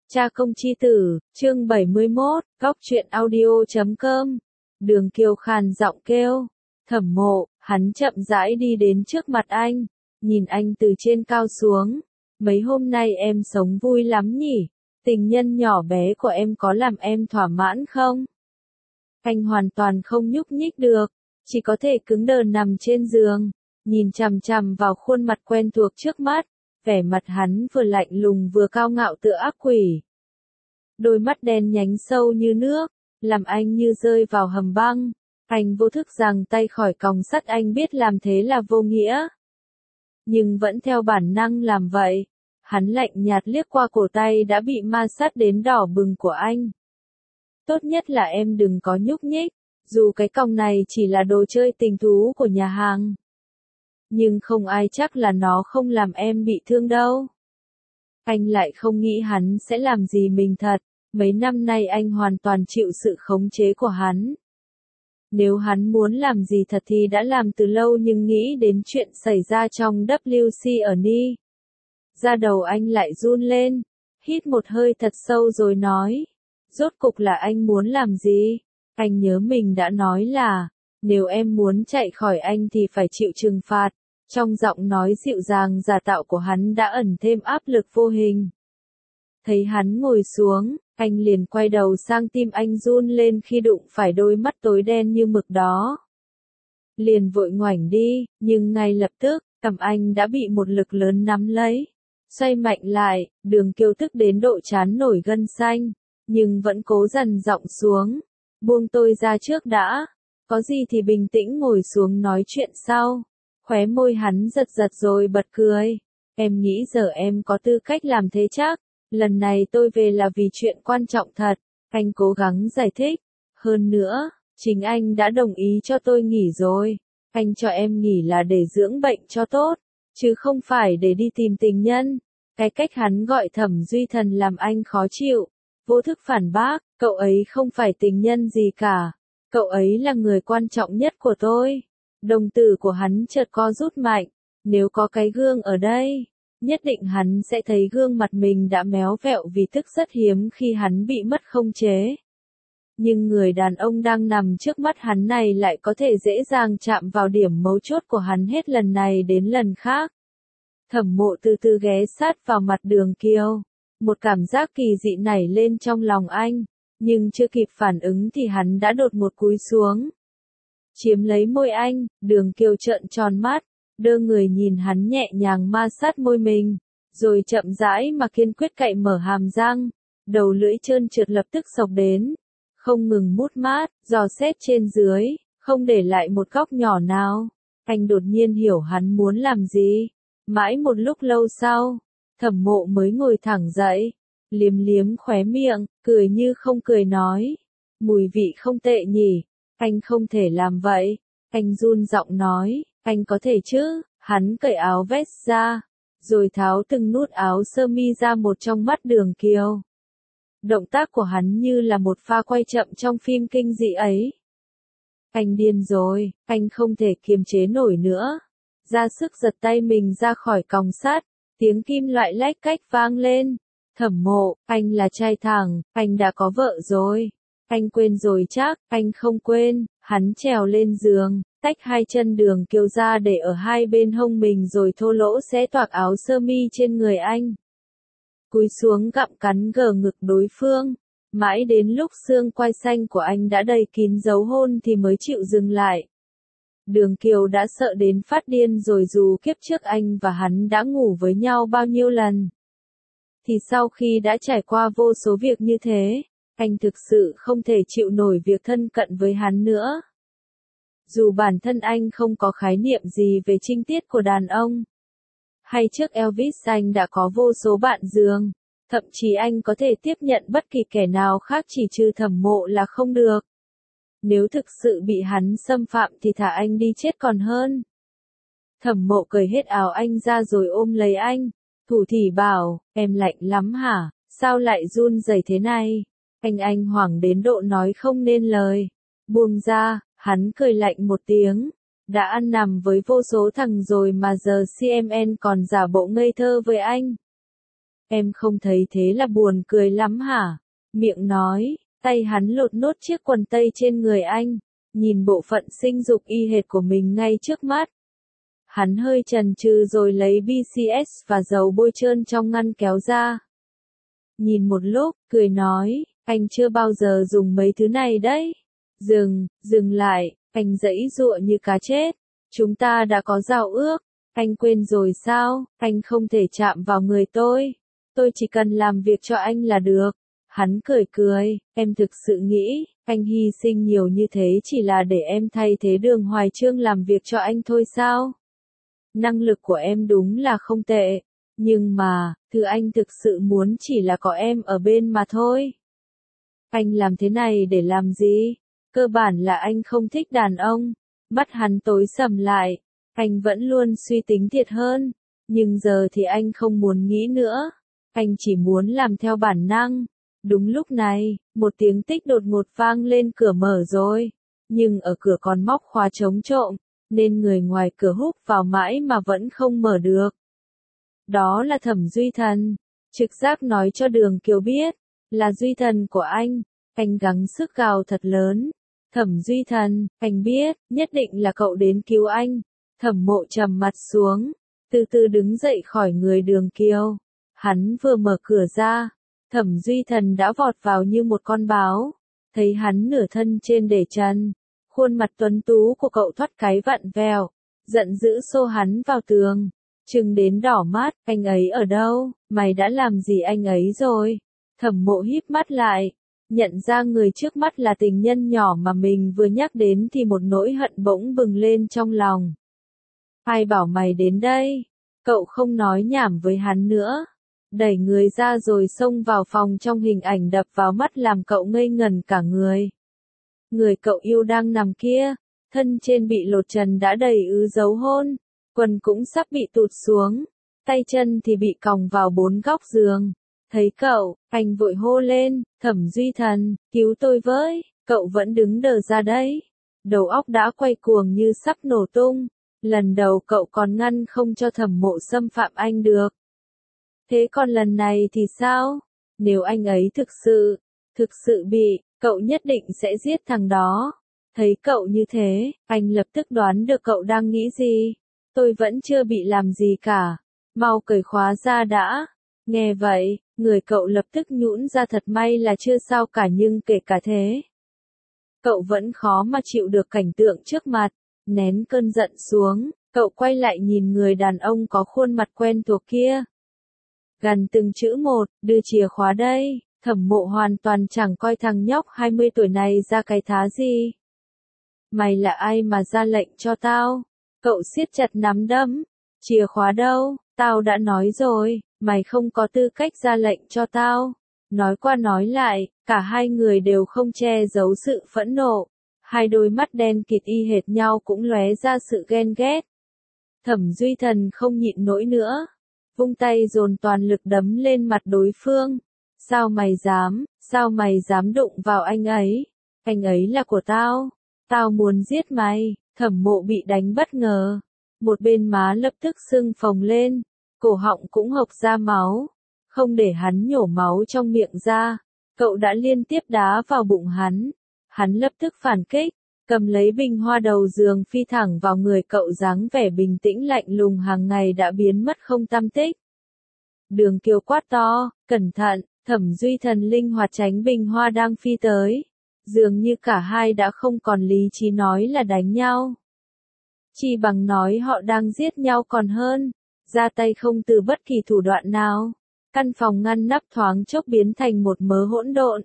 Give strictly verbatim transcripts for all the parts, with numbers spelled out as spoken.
Cha công chi tử, chương bảy mươi mốt, góc truyện audio chấm com. Đường Kiều khàn giọng kêu. Thẩm Mộ, hắn chậm rãi đi đến trước mặt anh, nhìn anh từ trên cao xuống. Mấy hôm nay em sống vui lắm nhỉ? Tình nhân nhỏ bé của em có làm em thỏa mãn không? Anh hoàn toàn không nhúc nhích được, chỉ có thể cứng đờ nằm trên giường, nhìn chằm chằm vào khuôn mặt quen thuộc trước mắt. Vẻ mặt hắn vừa lạnh lùng vừa cao ngạo tựa ác quỷ. Đôi mắt đen nhánh sâu như nước, làm anh như rơi vào hầm băng. Anh vô thức giằng tay khỏi còng sắt, anh biết làm thế là vô nghĩa, nhưng vẫn theo bản năng làm vậy. Hắn lạnh nhạt liếc qua cổ tay đã bị ma sát đến đỏ bừng của anh. Tốt nhất là em đừng có nhúc nhích, dù cái còng này chỉ là đồ chơi tình thú của nhà hàng. Nhưng không ai chắc là nó không làm em bị thương đâu. Anh lại không nghĩ hắn sẽ làm gì mình thật. Mấy năm nay anh hoàn toàn chịu sự khống chế của hắn. Nếu hắn muốn làm gì thật thì đã làm từ lâu, nhưng nghĩ đến chuyện xảy ra trong W C ở Ni. Da đầu anh lại run lên, hít một hơi thật sâu rồi nói. Rốt cục là anh muốn làm gì? Anh nhớ mình đã nói là, nếu em muốn chạy khỏi anh thì phải chịu trừng phạt. Trong giọng nói dịu dàng giả tạo của hắn đã ẩn thêm áp lực vô hình. Thấy hắn ngồi xuống, anh liền quay đầu sang, tim anh run lên khi đụng phải đôi mắt tối đen như mực đó. Liền vội ngoảnh đi, nhưng ngay lập tức, cằm anh đã bị một lực lớn nắm lấy. Xoay mạnh lại, Đường Kiều tức đến độ trán nổi gân xanh, nhưng vẫn cố dằn giọng xuống. Buông tôi ra trước đã, có gì thì bình tĩnh ngồi xuống nói chuyện sau. Khóe môi hắn giật giật rồi bật cười. Em nghĩ giờ em có tư cách làm thế chắc. Lần này tôi về là vì chuyện quan trọng thật. Anh cố gắng giải thích. Hơn nữa, chính anh đã đồng ý cho tôi nghỉ rồi. Anh cho em nghỉ là để dưỡng bệnh cho tốt, chứ không phải để đi tìm tình nhân. Cái cách hắn gọi Thẩm Duy Thần làm anh khó chịu. Vô thức phản bác, cậu ấy không phải tình nhân gì cả. Cậu ấy là người quan trọng nhất của tôi. Đồng tử của hắn chợt co rút mạnh. Nếu có cái gương ở đây, nhất định hắn sẽ thấy gương mặt mình đã méo vẹo vì tức rất hiếm khi hắn bị mất khống chế. Nhưng người đàn ông đang nằm trước mắt hắn này lại có thể dễ dàng chạm vào điểm mấu chốt của hắn hết lần này đến lần khác. Thẩm Mộ từ từ ghé sát vào mặt Đường Kiều. Một cảm giác kỳ dị nảy lên trong lòng anh, nhưng chưa kịp phản ứng thì hắn đã đột một cúi xuống. Chiếm lấy môi anh, Đường Kiều trợn tròn mắt, đơ người nhìn hắn nhẹ nhàng ma sát môi mình, rồi chậm rãi mà kiên quyết cạy mở hàm răng, đầu lưỡi trơn trượt lập tức xộc đến, không ngừng mút mát, dò xét trên dưới, không để lại một góc nhỏ nào. Anh đột nhiên hiểu hắn muốn làm gì. Mãi một lúc lâu sau, Thẩm Mộ mới ngồi thẳng dậy, liếm liếm khóe miệng, cười như không cười nói, mùi vị không tệ nhỉ. Anh không thể làm vậy. Anh run giọng nói, anh có thể chứ. Hắn cởi áo vest ra, rồi tháo từng nút áo sơ mi ra một trong mắt Đường Kiều. Động tác của hắn như là một pha quay chậm trong phim kinh dị ấy. Anh điên rồi, anh không thể kiềm chế nổi nữa. Ra sức giật tay mình ra khỏi còng sắt, tiếng kim loại lách cách vang lên. Thẩm Mộ, anh là trai thẳng, anh đã có vợ rồi. Anh quên rồi chắc. Anh không quên. Hắn trèo lên giường, tách hai chân Đường Kiều ra để ở hai bên hông mình rồi thô lỗ xé toạc áo sơ mi trên người anh. Cúi xuống gặm cắn gờ ngực đối phương. Mãi đến lúc xương quai xanh của anh đã đầy kín dấu hôn thì mới chịu dừng lại. Đường Kiều đã sợ đến phát điên rồi, dù kiếp trước anh và hắn đã ngủ với nhau bao nhiêu lần. Thì sau khi đã trải qua vô số việc như thế, anh thực sự không thể chịu nổi việc thân cận với hắn nữa. Dù bản thân anh không có khái niệm gì về trinh tiết của đàn ông. Hay trước Elvis anh đã có vô số bạn giường. Thậm chí anh có thể tiếp nhận bất kỳ kẻ nào khác chỉ trừ Thẩm Mộ là không được. Nếu thực sự bị hắn xâm phạm thì thả anh đi chết còn hơn. Thẩm Mộ cởi hết áo anh ra rồi ôm lấy anh. Thủ thỉ bảo, em lạnh lắm hả? Sao lại run rẩy thế này? Anh anh hoảng đến độ nói không nên lời. Buông ra, hắn cười lạnh một tiếng. Đã ăn nằm với vô số thằng rồi mà giờ xê em en còn giả bộ ngây thơ với anh. Em không thấy thế là buồn cười lắm hả? Miệng nói, tay hắn lột nốt chiếc quần tây trên người anh, nhìn bộ phận sinh dục y hệt của mình ngay trước mắt. Hắn hơi chần chừ rồi lấy bê xê ét và dầu bôi trơn trong ngăn kéo ra. Nhìn một lúc, cười nói, anh chưa bao giờ dùng mấy thứ này đấy. Dừng, dừng lại, anh giãy giụa như cá chết. Chúng ta đã có giao ước, anh quên rồi sao, anh không thể chạm vào người tôi. Tôi chỉ cần làm việc cho anh là được. Hắn cười cười, em thực sự nghĩ, anh hy sinh nhiều như thế chỉ là để em thay thế Đường Hoài Chương làm việc cho anh thôi sao? Năng lực của em đúng là không tệ, nhưng mà, thứ anh thực sự muốn chỉ là có em ở bên mà thôi. Anh làm thế này để làm gì? Cơ bản là anh không thích đàn ông. Mắt hắn tối sầm lại, anh vẫn luôn suy tính thiệt hơn, nhưng giờ thì anh không muốn nghĩ nữa. Anh chỉ muốn làm theo bản năng. Đúng lúc này, một tiếng tích đột ngột vang lên, cửa mở rồi. Nhưng ở cửa còn móc khóa trống trộm, nên người ngoài cửa húc vào mãi mà vẫn không mở được. Đó là Thẩm Duy Thần. Trực giác nói cho Đường Kiều biết, là Duy Thần của anh. Anh gắng sức gào thật lớn. Thẩm Duy Thần, anh biết, nhất định là cậu đến cứu anh. Thẩm Mộ trầm mặt xuống, từ từ đứng dậy khỏi người Đường Kiều. Hắn vừa mở cửa ra, Thẩm Duy Thần đã vọt vào như một con báo. Thấy hắn nửa thân trên để trần, khuôn mặt tuấn tú của cậu thoát cái vặn vẹo, giận dữ xô hắn vào tường, trừng đến đỏ mắt, anh ấy ở đâu, mày đã làm gì anh ấy rồi? Thẩm Mộ híp mắt lại, nhận ra người trước mắt là tình nhân nhỏ mà mình vừa nhắc đến thì một nỗi hận bỗng bừng lên trong lòng. Ai bảo mày đến đây? Cậu không nói nhảm với hắn nữa. Đẩy người ra rồi xông vào phòng, trong hình ảnh đập vào mắt làm cậu ngây ngẩn cả người. Người cậu yêu đang nằm kia, thân trên bị lột trần đã đầy ứ dấu hôn, quần cũng sắp bị tụt xuống, tay chân thì bị còng vào bốn góc giường. Thấy cậu, anh vội hô lên, Thẩm Duy Thần, cứu tôi với, cậu vẫn đứng đờ ra đấy. Đầu óc đã quay cuồng như sắp nổ tung, lần đầu cậu còn ngăn không cho Thẩm Mộ xâm phạm anh được. Thế còn lần này thì sao? Nếu anh ấy thực sự, thực sự bị, cậu nhất định sẽ giết thằng đó. Thấy cậu như thế, anh lập tức đoán được cậu đang nghĩ gì. Tôi vẫn chưa bị làm gì cả. Mau cởi khóa ra đã. Nghe vậy, người cậu lập tức nhũn ra, thật may là chưa sao cả, nhưng kể cả thế, cậu vẫn khó mà chịu được cảnh tượng trước mặt. Nén cơn giận xuống, cậu quay lại nhìn người đàn ông có khuôn mặt quen thuộc kia. Gần từng chữ một, đưa chìa khóa đây. Thẩm Mộ hoàn toàn chẳng coi thằng nhóc hai mươi tuổi này ra cái thá gì. Mày là ai mà ra lệnh cho tao? Cậu siết chặt nắm đấm. Chìa khóa đâu? Tao đã nói rồi, mày không có tư cách ra lệnh cho tao. Nói qua nói lại, cả hai người đều không che giấu sự phẫn nộ. Hai đôi mắt đen kịt y hệt nhau cũng lóe ra sự ghen ghét. Thẩm Duy Thần không nhịn nổi nữa, vung tay dồn toàn lực đấm lên mặt đối phương. Sao mày dám, sao mày dám đụng vào anh ấy? Anh ấy là của tao, tao muốn giết mày. Thẩm Mộ bị đánh bất ngờ, một bên má lập tức sưng phồng lên, cổ họng cũng hộc ra máu. Không để hắn nhổ máu trong miệng ra, cậu đã liên tiếp đá vào bụng hắn. Hắn lập tức phản kích, cầm lấy bình hoa đầu giường phi thẳng vào người cậu, dáng vẻ bình tĩnh lạnh lùng hàng ngày đã biến mất không tăm tích. Đường Kiều quát to, cẩn thận. Thẩm Duy Thần linh hoạt tránh bình hoa đang phi tới. Dường như cả hai đã không còn lý trí nói là đánh nhau. Chỉ bằng nói họ đang giết nhau còn hơn. Ra tay không từ bất kỳ thủ đoạn nào. Căn phòng ngăn nắp thoáng chốc biến thành một mớ hỗn độn.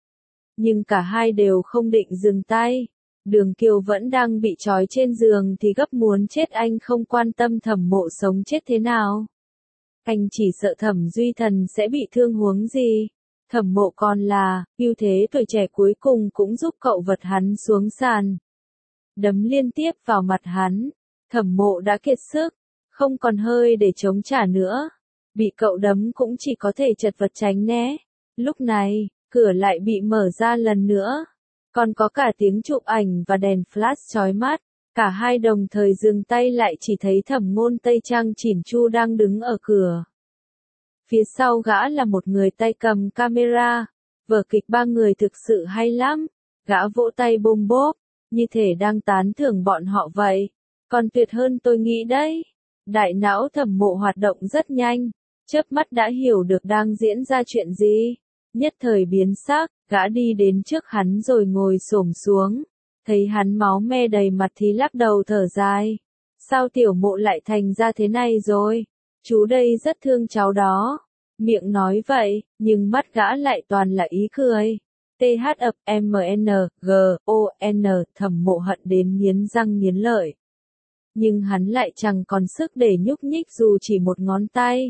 Nhưng cả hai đều không định dừng tay. Đường Kiều vẫn đang bị trói trên giường thì gấp muốn chết, anh không quan tâm Thẩm Mộ sống chết thế nào. Anh chỉ sợ Thẩm Duy Thần sẽ bị thương huống gì. Thẩm Mộ còn là, ưu thế tuổi trẻ cuối cùng cũng giúp cậu vật hắn xuống sàn. Đấm liên tiếp vào mặt hắn. Thẩm Mộ đã kiệt sức, không còn hơi để chống trả nữa. Bị cậu đấm cũng chỉ có thể chật vật tránh né. Lúc này, cửa lại bị mở ra lần nữa. Còn có cả tiếng chụp ảnh và đèn flash chói mắt. Cả hai đồng thời dừng tay lại, chỉ thấy Thẩm Ngôn Tây Trang chỉn chu đang đứng ở cửa. Phía sau gã là một người tay cầm camera. Vở kịch ba người thực sự hay lắm. Gã vỗ tay bôm bốp, như thể đang tán thưởng bọn họ vậy. Còn tuyệt hơn tôi nghĩ đấy. Đại não Thẩm Mộ hoạt động rất nhanh, chớp mắt đã hiểu được đang diễn ra chuyện gì. Nhất thời biến sắc, gã đi đến trước hắn rồi ngồi xổm xuống. Thấy hắn máu me đầy mặt thì lắc đầu thở dài. Sao Tiểu Mộ lại thành ra thế này rồi? Chú đây rất thương cháu đó. Miệng nói vậy, nhưng mắt gã lại toàn là ý cười. T H ập M N G O N Thẩm Mộ hận đến nghiến răng nghiến lợi. Nhưng hắn lại chẳng còn sức để nhúc nhích dù chỉ một ngón tay.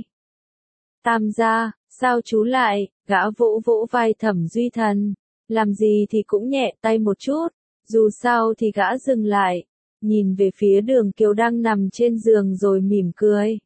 Tam gia, sao chú lại? Gã vỗ vỗ vai Thẩm Duy Thần. Làm gì thì cũng nhẹ tay một chút. Dù sao thì gã dừng lại, nhìn về phía Đường Kiều đang nằm trên giường rồi mỉm cười.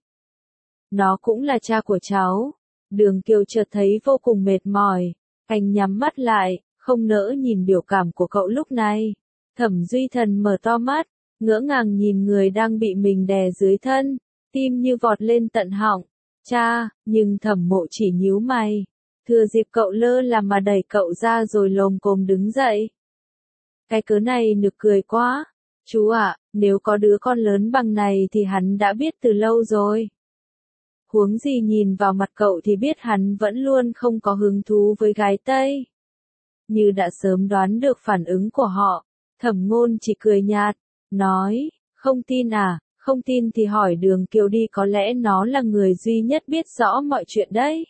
Nó cũng là cha của cháu. Đường Kiều chợt thấy vô cùng mệt mỏi. Anh nhắm mắt lại, không nỡ nhìn biểu cảm của cậu lúc này. Thẩm Duy Thần mở to mắt, ngỡ ngàng nhìn người đang bị mình đè dưới thân, tim như vọt lên tận họng. Cha, nhưng Thẩm Mộ chỉ nhíu mày. Thừa dịp cậu lơ là mà đẩy cậu ra rồi lồm cồm đứng dậy. Cái cớ này nực cười quá. Chú ạ, nếu có đứa con lớn bằng này thì hắn đã biết từ lâu rồi. Huống gì nhìn vào mặt cậu thì biết hắn vẫn luôn không có hứng thú với gái Tây. Như đã sớm đoán được phản ứng của họ, Thẩm Ngôn chỉ cười nhạt, nói, không tin à, không tin thì hỏi Đường Kiều đi, có lẽ nó là người duy nhất biết rõ mọi chuyện đấy.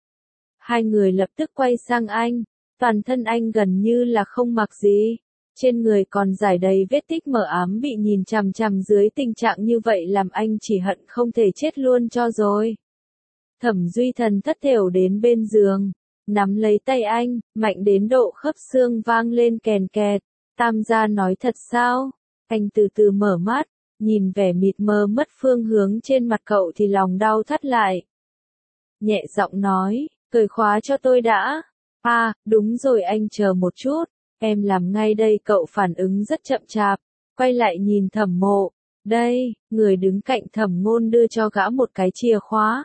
Hai người lập tức quay sang anh, toàn thân anh gần như là không mặc gì. Trên người còn rải đầy vết tích mờ ám, bị nhìn chằm chằm dưới tình trạng như vậy làm anh chỉ hận không thể chết luôn cho rồi. Thẩm Duy Thần thất thểu đến bên giường, nắm lấy tay anh, mạnh đến độ khớp xương vang lên kèn kẹt. Tam gia nói thật sao? Anh từ từ mở mắt, nhìn vẻ mịt mờ mất phương hướng trên mặt cậu thì lòng đau thắt lại. Nhẹ giọng nói, cởi khóa cho tôi đã. À, đúng rồi, anh chờ một chút. Em làm ngay đây. Cậu phản ứng rất chậm chạp, quay lại nhìn Thẩm Mộ. Đây, người đứng cạnh Thẩm Ngôn đưa cho gã một cái chìa khóa.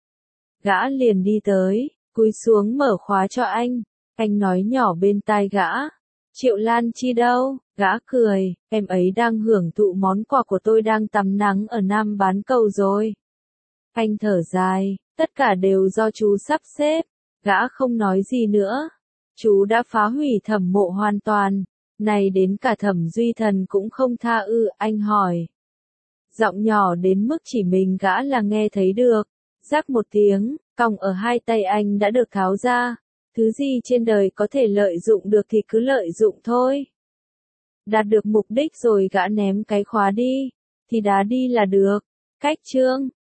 Gã liền đi tới, cúi xuống mở khóa cho anh. Anh nói nhỏ bên tai gã. Triệu Lan Chi đâu? Gã cười, em ấy đang hưởng thụ món quà của tôi, đang tắm nắng ở Nam Bán Cầu rồi. Anh thở dài, tất cả đều do chú sắp xếp. Gã không nói gì nữa. Chú đã phá hủy Thẩm Mộ hoàn toàn. Này đến cả Thẩm Duy Thần cũng không tha ư? Anh hỏi. Giọng nhỏ đến mức chỉ mình gã là nghe thấy được. Rắc một tiếng, còng ở hai tay anh đã được tháo ra. Thứ gì trên đời có thể lợi dụng được thì cứ lợi dụng thôi. Đạt được mục đích rồi gã ném cái khóa đi. Thì đá đi là được. Cách chương